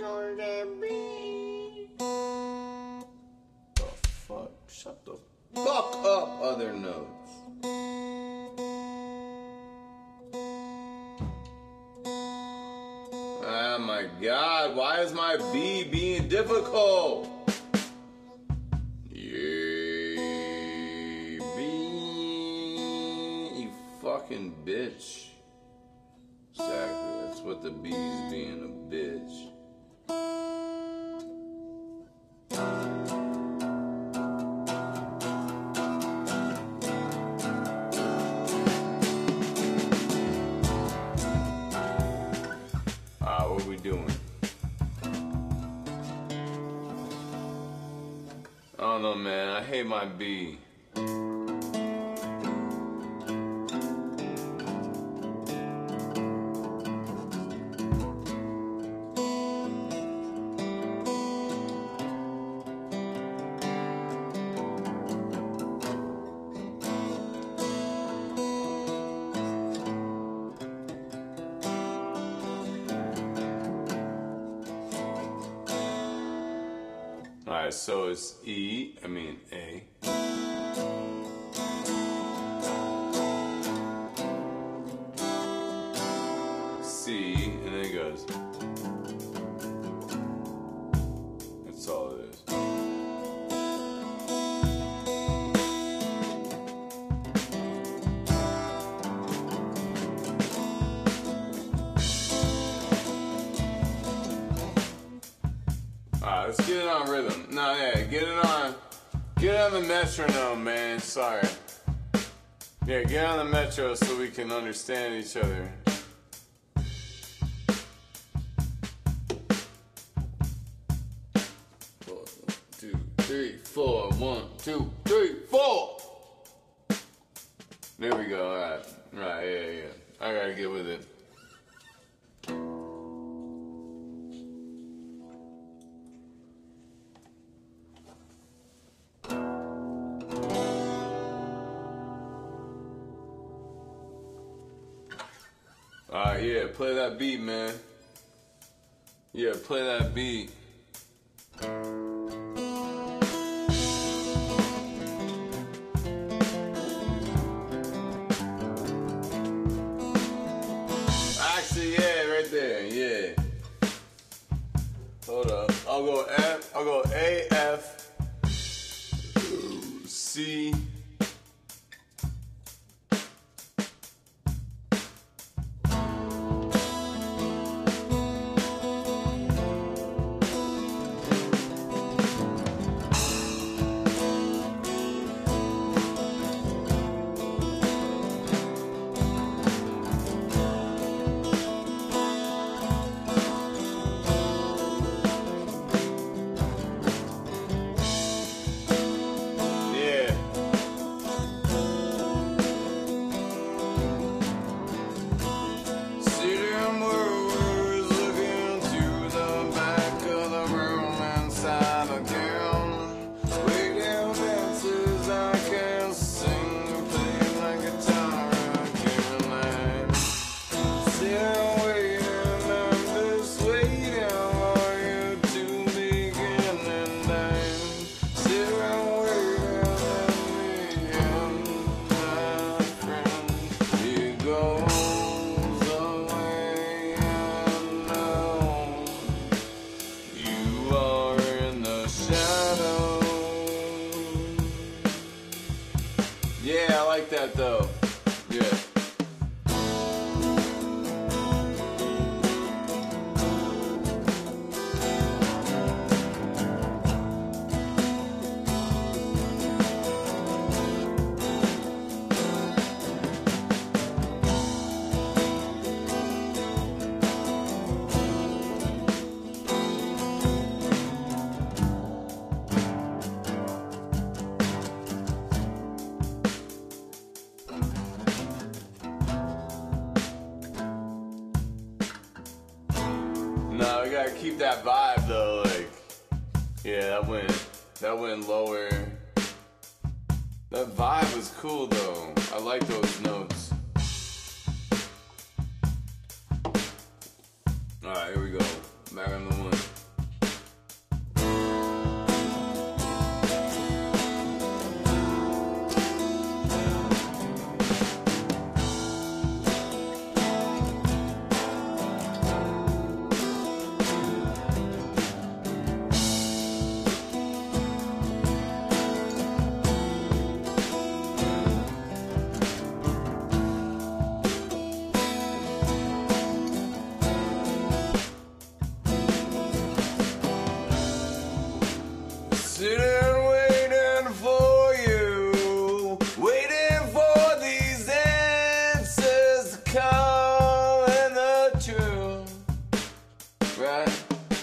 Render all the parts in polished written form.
on that beat. The fuck? Shut the fuck up, other notes. Oh my god, why is my B being difficult? Yeah, B, you fucking bitch. Exactly, that's what the B's being, a bitch. What are we doing? I don't know, man. I hate my B. Alright, so it's A. C, and then it goes. That's all it is. Alright, let's get it on rhythm. No, yeah, get it on the metronome, man. Sorry. Yeah, get on the metro so we can understand each other. One, two, three, four. 1, 2, 3, 4. There we go. Alright. Right, yeah. I gotta get with it. Alright, yeah, play that beat, man. Yeah, play that beat. Actually, yeah, right there, yeah. Hold up. I'll go A, F, C. Yeah, I like that though. Yeah. No, we gotta keep that vibe though, like, yeah, that went lower. That vibe was cool though. I like those notes. Alright, here we go. Back on the one. right?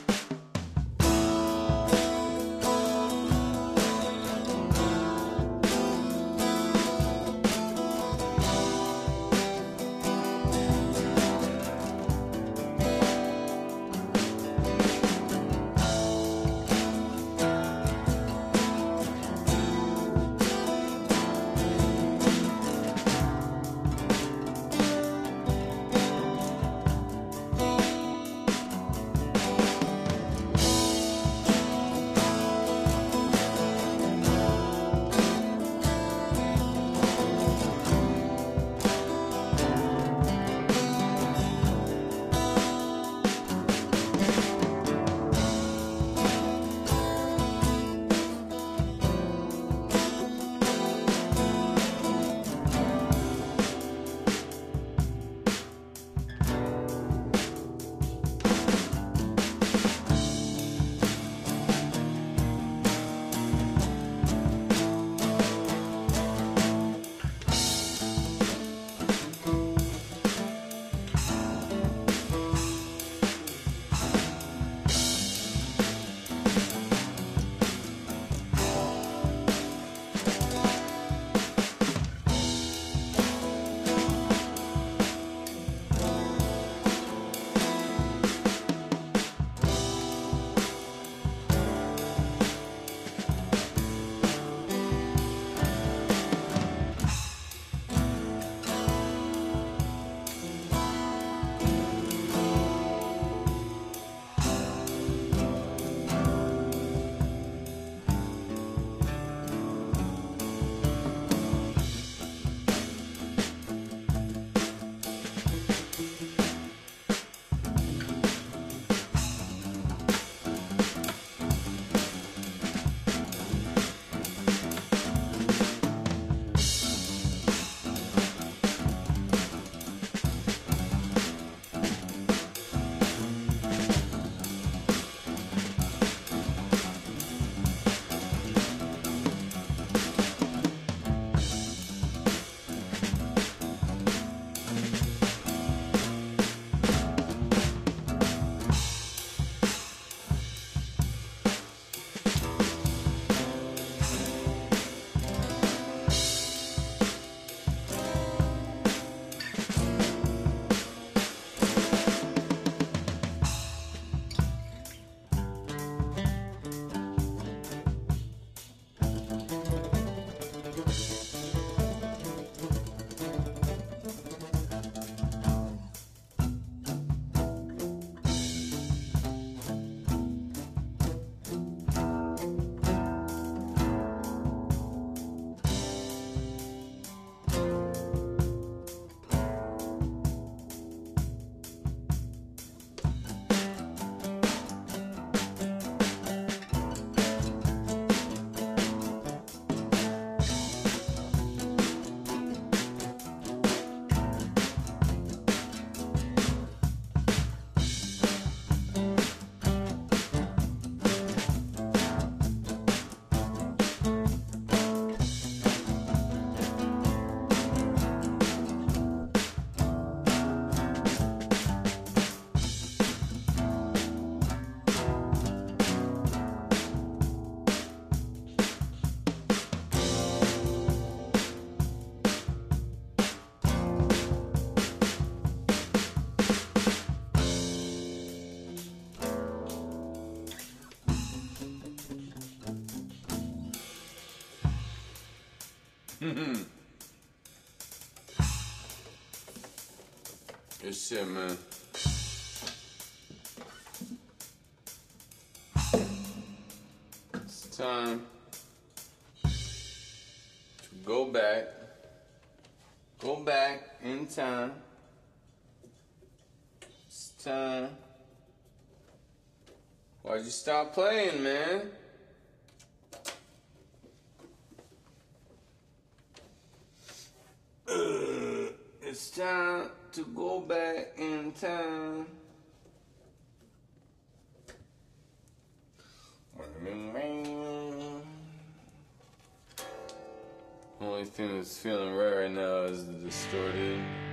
Good shit, man. It's time to go back in time. It's time. Why'd you stop playing, man? It's time to go back in time. Only thing that's feeling right now is the distorted